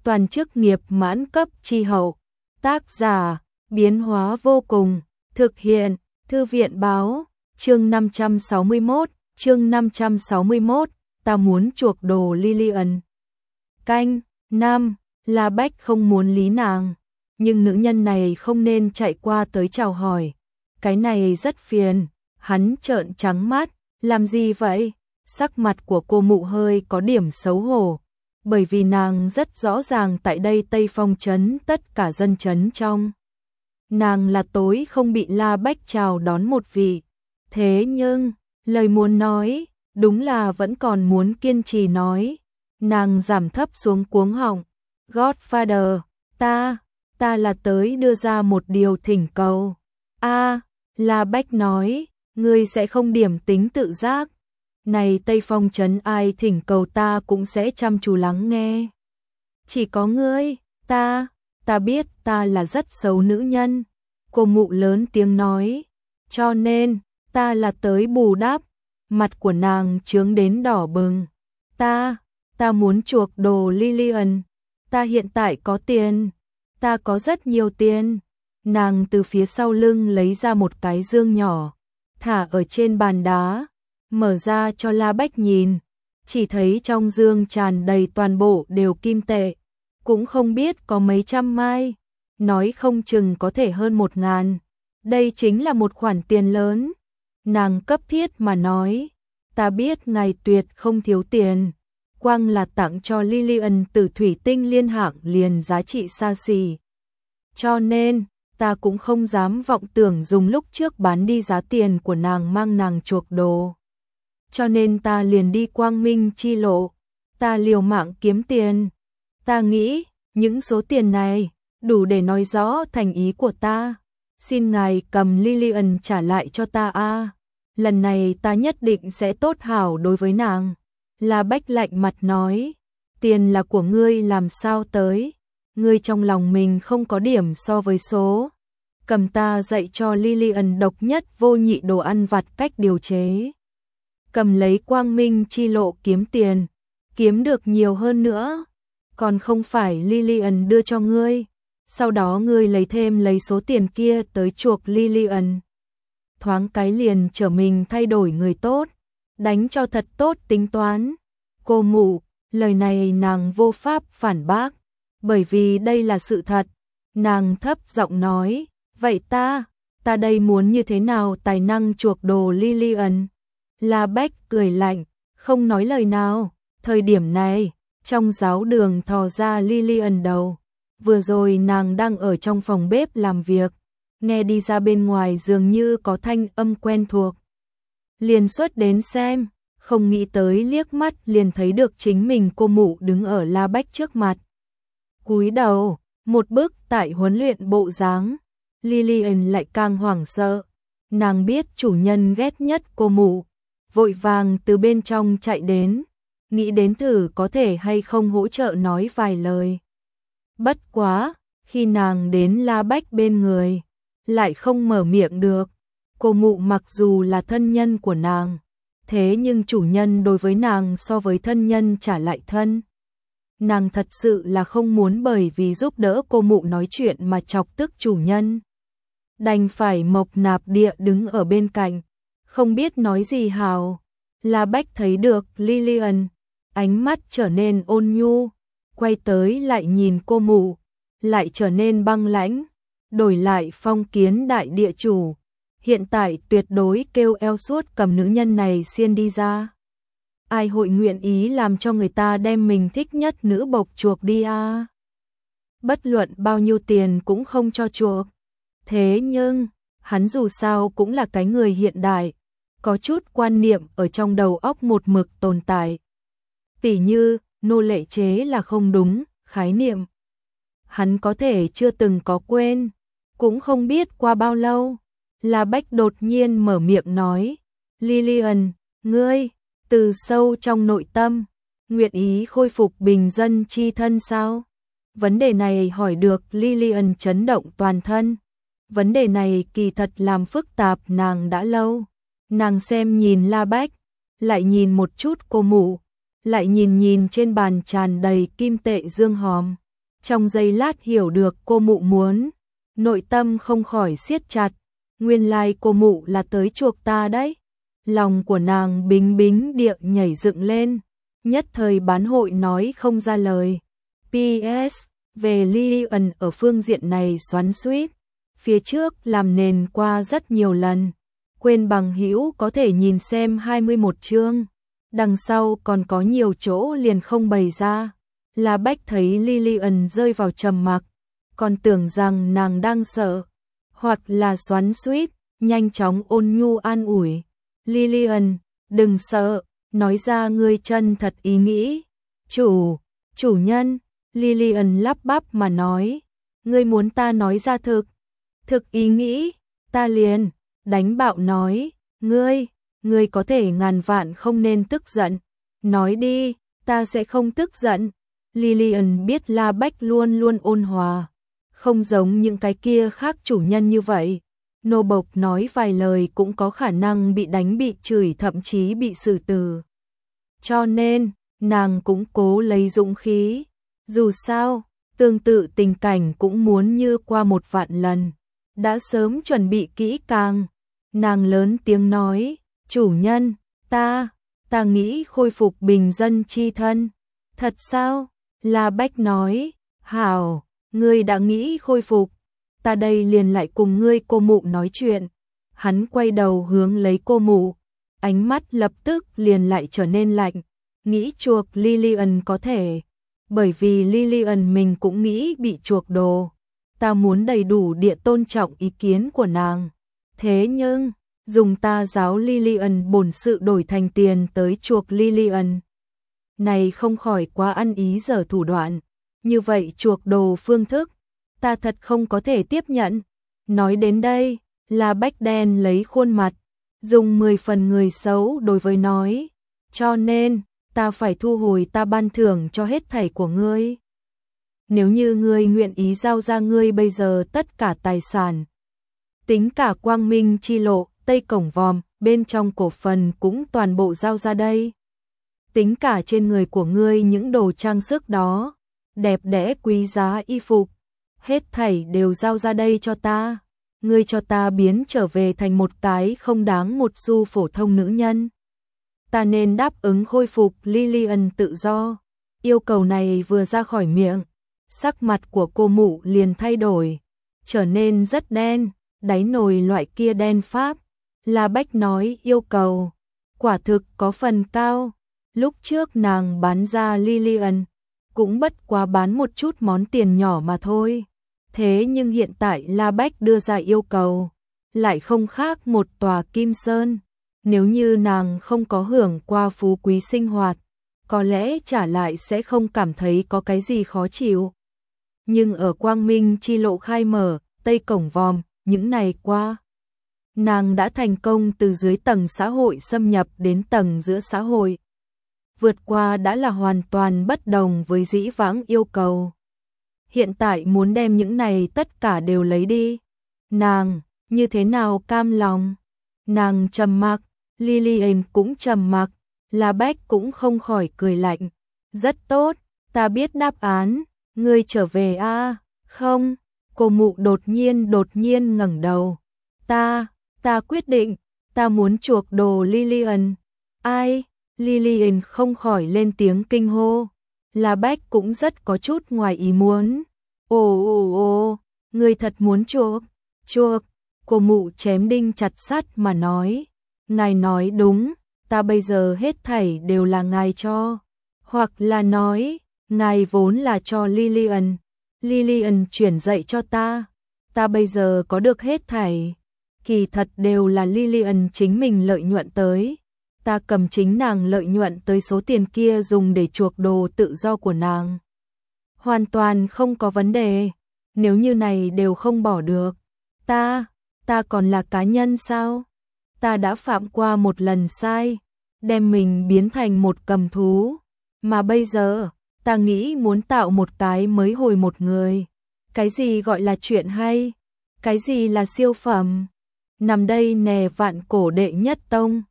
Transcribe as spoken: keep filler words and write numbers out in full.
toàn chức nghiệp mãn cấp chi hậu. Tác giả, biến hóa vô cùng, thực hiện, thư viện báo, chương năm trăm sáu mươi mốt, chương năm trăm sáu mươi mốt, ta muốn chuộc đồ Lillian. Canh, nam, La Bách không muốn lý nàng, nhưng nữ nhân này không nên chạy qua tới chào hỏi. Cái này rất phiền, hắn trợn trắng mắt, làm gì vậy? Sắc mặt của cô mụ hơi có điểm xấu hổ, bởi vì nàng rất rõ ràng tại đây Tây Phong trấn tất cả dân trấn trong. Nàng là tối không bị La Bách chào đón một vị. Thế nhưng, lời muốn nói, đúng là vẫn còn muốn kiên trì nói. Nàng giảm thấp xuống cuống họng. Godfather, ta, ta là tới đưa ra một điều thỉnh cầu. A, La Bách nói, ngươi sẽ không điểm tính tự giác. Này Tây Phong trấn ai thỉnh cầu ta cũng sẽ chăm chú lắng nghe. Chỉ có ngươi, ta, ta biết ta là rất xấu nữ nhân. Cô mụ lớn tiếng nói, cho nên, ta là tới bù đắp. Mặt của nàng chướng đến đỏ bừng. Ta, ta muốn chuộc đồ Lillian. Ta hiện tại có tiền. Ta có rất nhiều tiền. Nàng từ phía sau lưng lấy ra một cái dương nhỏ, thả ở trên bàn đá, mở ra cho La Bách nhìn. Chỉ thấy trong dương tràn đầy toàn bộ đều kim tệ, cũng không biết có mấy trăm mai, nói không chừng có thể hơn một ngàn. Đây chính là một khoản tiền lớn. Nàng cấp thiết mà nói, ta biết ngài tuyệt không thiếu tiền, quang là tặng cho Lillian từ thủy tinh liên hạng liền giá trị xa xỉ. Cho nên, ta cũng không dám vọng tưởng dùng lúc trước bán đi giá tiền của nàng mang nàng chuộc đồ. Cho nên ta liền đi quang minh chi lộ, ta liều mạng kiếm tiền. Ta nghĩ, những số tiền này, đủ để nói rõ thành ý của ta. Xin ngài cầm Lillian trả lại cho ta a. Lần này ta nhất định sẽ tốt hảo đối với nàng. La Bách lạnh mặt nói, tiền là của ngươi làm sao tới? Ngươi trong lòng mình không có điểm so với số. Cầm ta dạy cho Lillian độc nhất vô nhị đồ ăn vặt cách điều chế. Cầm lấy quang minh chi lộ kiếm tiền, kiếm được nhiều hơn nữa. Còn không phải Lillian đưa cho ngươi. Sau đó ngươi lấy thêm lấy số tiền kia tới chuộc Lillian. Thoáng cái liền trở mình thay đổi người tốt, đánh cho thật tốt tính toán. Cô mụ, lời này nàng vô pháp phản bác, bởi vì đây là sự thật. Nàng thấp giọng nói, vậy ta, ta đây muốn như thế nào tài năng chuộc đồ Lillian? La Bách cười lạnh, không nói lời nào. Thời điểm này, trong giáo đường thò ra Lillian đầu. Vừa rồi nàng đang ở trong phòng bếp làm việc, nghe đi ra bên ngoài dường như có thanh âm quen thuộc. Liền xuất đến xem, không nghĩ tới liếc mắt liền thấy được chính mình cô mụ đứng ở La Bách trước mặt. Cúi đầu, một bước tại huấn luyện bộ dáng, Lillian lại càng hoảng sợ. Nàng biết chủ nhân ghét nhất cô mụ, vội vàng từ bên trong chạy đến, nghĩ đến thử có thể hay không hỗ trợ nói vài lời. Bất quá, khi nàng đến La Bách bên người, lại không mở miệng được. Cô mụ mặc dù là thân nhân của nàng, thế nhưng chủ nhân đối với nàng so với thân nhân trả lại thân. Nàng thật sự là không muốn bởi vì giúp đỡ cô mụ nói chuyện mà chọc tức chủ nhân. Đành phải mộc nạp địa đứng ở bên cạnh, không biết nói gì hào. La Bách thấy được Lillian, ánh mắt trở nên ôn nhu, quay tới lại nhìn cô mụ, lại trở nên băng lãnh, đổi lại phong kiến đại địa chủ. Hiện tại tuyệt đối kêu eo suốt cầm nữ nhân này xiên đi ra. Ai hội nguyện ý làm cho người ta đem mình thích nhất nữ bộc chuộc đi à? Bất luận bao nhiêu tiền cũng không cho chuộc. Thế nhưng, hắn dù sao cũng là cái người hiện đại, có chút quan niệm ở trong đầu óc một mực tồn tại. Tỉ như, nô lệ chế là không đúng, khái niệm. Hắn có thể chưa từng có quên, cũng không biết qua bao lâu. La Bách đột nhiên mở miệng nói, Lillian, ngươi, từ sâu trong nội tâm, nguyện ý khôi phục bình dân chi thân sao? Vấn đề này hỏi được Lillian chấn động toàn thân. Vấn đề này kỳ thật làm phức tạp nàng đã lâu. Nàng xem nhìn La Bách, lại nhìn một chút cô mụ, lại nhìn nhìn trên bàn tràn đầy kim tệ dương hòm. Trong giây lát hiểu được cô mụ muốn, nội tâm không khỏi siết chặt, nguyên lai cô mụ là tới chuộc ta đấy. Lòng của nàng bính bính địa nhảy dựng lên, nhất thời bán hội nói không ra lời. pê ét về Lillian ở phương diện này xoắn xuýt, phía trước làm nền qua rất nhiều lần, quên bằng hữu có thể nhìn xem hai mươi mốt chương, đằng sau còn có nhiều chỗ liền không bày ra. La Bách thấy Lillian rơi vào trầm mặc, còn tưởng rằng nàng đang sợ, hoặc là xoắn xuýt, nhanh chóng ôn nhu an ủi. Lillian, đừng sợ, nói ra ngươi chân thật ý nghĩ. Chủ, chủ nhân, Lillian lắp bắp mà nói, ngươi muốn ta nói ra thực, thực ý nghĩ, ta liền, đánh bạo nói, ngươi, ngươi có thể ngàn vạn không nên tức giận, nói đi, ta sẽ không tức giận. Lillian biết La Bách luôn luôn ôn hòa, không giống những cái kia khác chủ nhân như vậy. Nô bộc nói vài lời cũng có khả năng bị đánh bị chửi thậm chí bị xử tử. Cho nên, nàng cũng cố lấy dũng khí. Dù sao, tương tự tình cảnh cũng muốn như qua một vạn lần. Đã sớm chuẩn bị kỹ càng. Nàng lớn tiếng nói, chủ nhân, ta, ta nghĩ khôi phục bình dân chi thân. Thật sao? La Bách nói, hảo, ngươi đã nghĩ khôi phục. Ta đây liền lại cùng ngươi cô mụ nói chuyện. Hắn quay đầu hướng lấy cô mụ, ánh mắt lập tức liền lại trở nên lạnh, nghĩ chuộc Lillian có thể, bởi vì Lillian mình cũng nghĩ bị chuộc đồ. Ta muốn đầy đủ địa tôn trọng ý kiến của nàng. Thế nhưng, dùng ta giáo Lillian bổn sự đổi thành tiền tới chuộc Lillian. Này không khỏi quá ăn ý dở thủ đoạn, như vậy chuộc đồ phương thức, ta thật không có thể tiếp nhận. Nói đến đây, La Bách đen lấy khuôn mặt, dùng mười phần người xấu đối với nói, cho nên, ta phải thu hồi ta ban thưởng cho hết thảy của ngươi. Nếu như ngươi nguyện ý giao ra ngươi bây giờ tất cả tài sản, tính cả Quang Minh chi lộ, Tây Cổng Vòm, bên trong cổ phần cũng toàn bộ giao ra đây. Tính cả trên người của ngươi những đồ trang sức đó, đẹp đẽ quý giá y phục, hết thảy đều giao ra đây cho ta. Ngươi cho ta biến trở về thành một cái không đáng một xu phổ thông nữ nhân. Ta nên đáp ứng khôi phục Lillian tự do. Yêu cầu này vừa ra khỏi miệng, sắc mặt của cô mụ liền thay đổi, trở nên rất đen, đáy nồi loại kia đen pháp. La Bách nói yêu cầu, quả thực có phần cao. Lúc trước nàng bán ra Lillian, cũng bất quá bán một chút món tiền nhỏ mà thôi. Thế nhưng hiện tại La Bách đưa ra yêu cầu, lại không khác một tòa kim sơn. Nếu như nàng không có hưởng qua phú quý sinh hoạt, có lẽ trả lại sẽ không cảm thấy có cái gì khó chịu. Nhưng ở Quang Minh chi lộ khai mở, Tây Cổng Vòm, những này qua, nàng đã thành công từ dưới tầng xã hội xâm nhập đến tầng giữa xã hội. Vượt qua đã là hoàn toàn bất đồng với dĩ vãng yêu cầu. Hiện tại muốn đem những này tất cả đều lấy đi. Nàng, như thế nào cam lòng? Nàng trầm mặc, Lillian cũng trầm mặc, La Bách cũng không khỏi cười lạnh. Rất tốt, ta biết đáp án, ngươi trở về a à? Không, cô mụ đột nhiên đột nhiên ngẩng đầu. Ta, ta quyết định, ta muốn chuộc đồ Lillian. Ai? Lillian không khỏi lên tiếng kinh hô. La Bách cũng rất có chút ngoài ý muốn. Ồ ồ ồ, ngươi thật muốn chuộc, chuộc, cô mụ chém đinh chặt sắt mà nói. Ngài nói đúng, ta bây giờ hết thảy đều là ngài cho. Hoặc là nói, ngài vốn là cho Lillian. Lillian chuyển dạy cho ta. Ta bây giờ có được hết thảy. Kỳ thật đều là Lillian chính mình lợi nhuận tới. Ta cầm chính nàng lợi nhuận tới số tiền kia dùng để chuộc đồ tự do của nàng. Hoàn toàn không có vấn đề. Nếu như này đều không bỏ được. Ta, ta còn là cá nhân sao? Ta đã phạm qua một lần sai, đem mình biến thành một cầm thú. Mà bây giờ, ta nghĩ muốn tạo một cái mới hồi một người. Cái gì gọi là chuyện hay? Cái gì là siêu phẩm? Nằm đây nè vạn cổ đệ nhất tông.